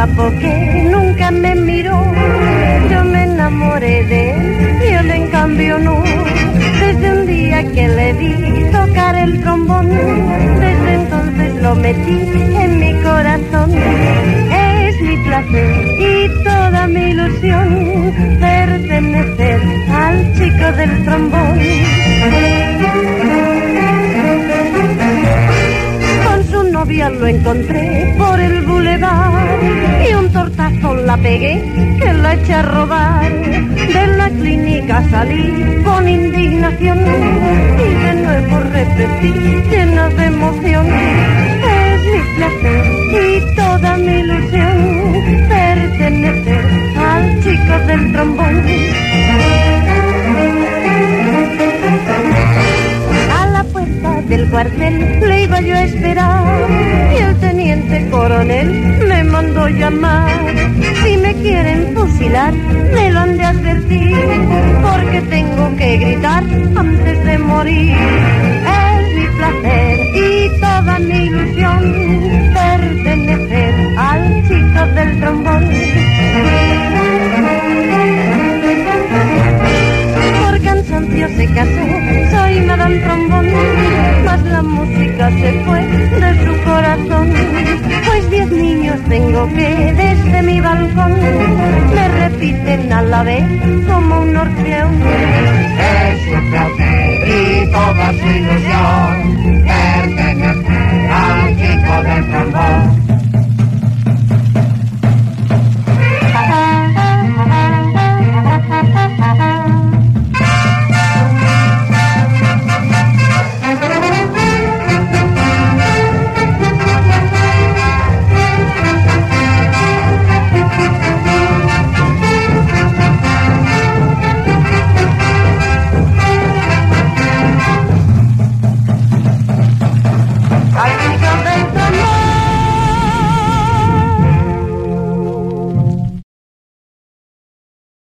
guapo que nunca me miró. Yo me enamoré de él y él en cambio no. Desde un día que le vi tocar el trombón, desde entonces lo metí en mi corazón. Es mi placer y toda mi ilusión pertenecer al chico del trombón. Con su novia lo encontré por el bulevar y un tortazo la pegué que la eché a robar. De la clínica salí con indignación y de nuevo repetí llena de emoción. Es mi placer y toda mi ilusión pertenecer al chico del trombón. A la puerta del cuartel le iba yo a esperar y el teniente coronel me mandó llamar. Si me quieren fusilar me lo han de advertir, porque tengo que gritar antes de morir. Es mi placer y toda mi ilusión pertenecer al chico del trombón. Por cansancio se casó, soy Madame Trombón, mas la música se fue de su corazón. Pues 10 niños tengo que desde mi balcón me repiten a la vez como un orfeón. Es su placer y toda su ilusión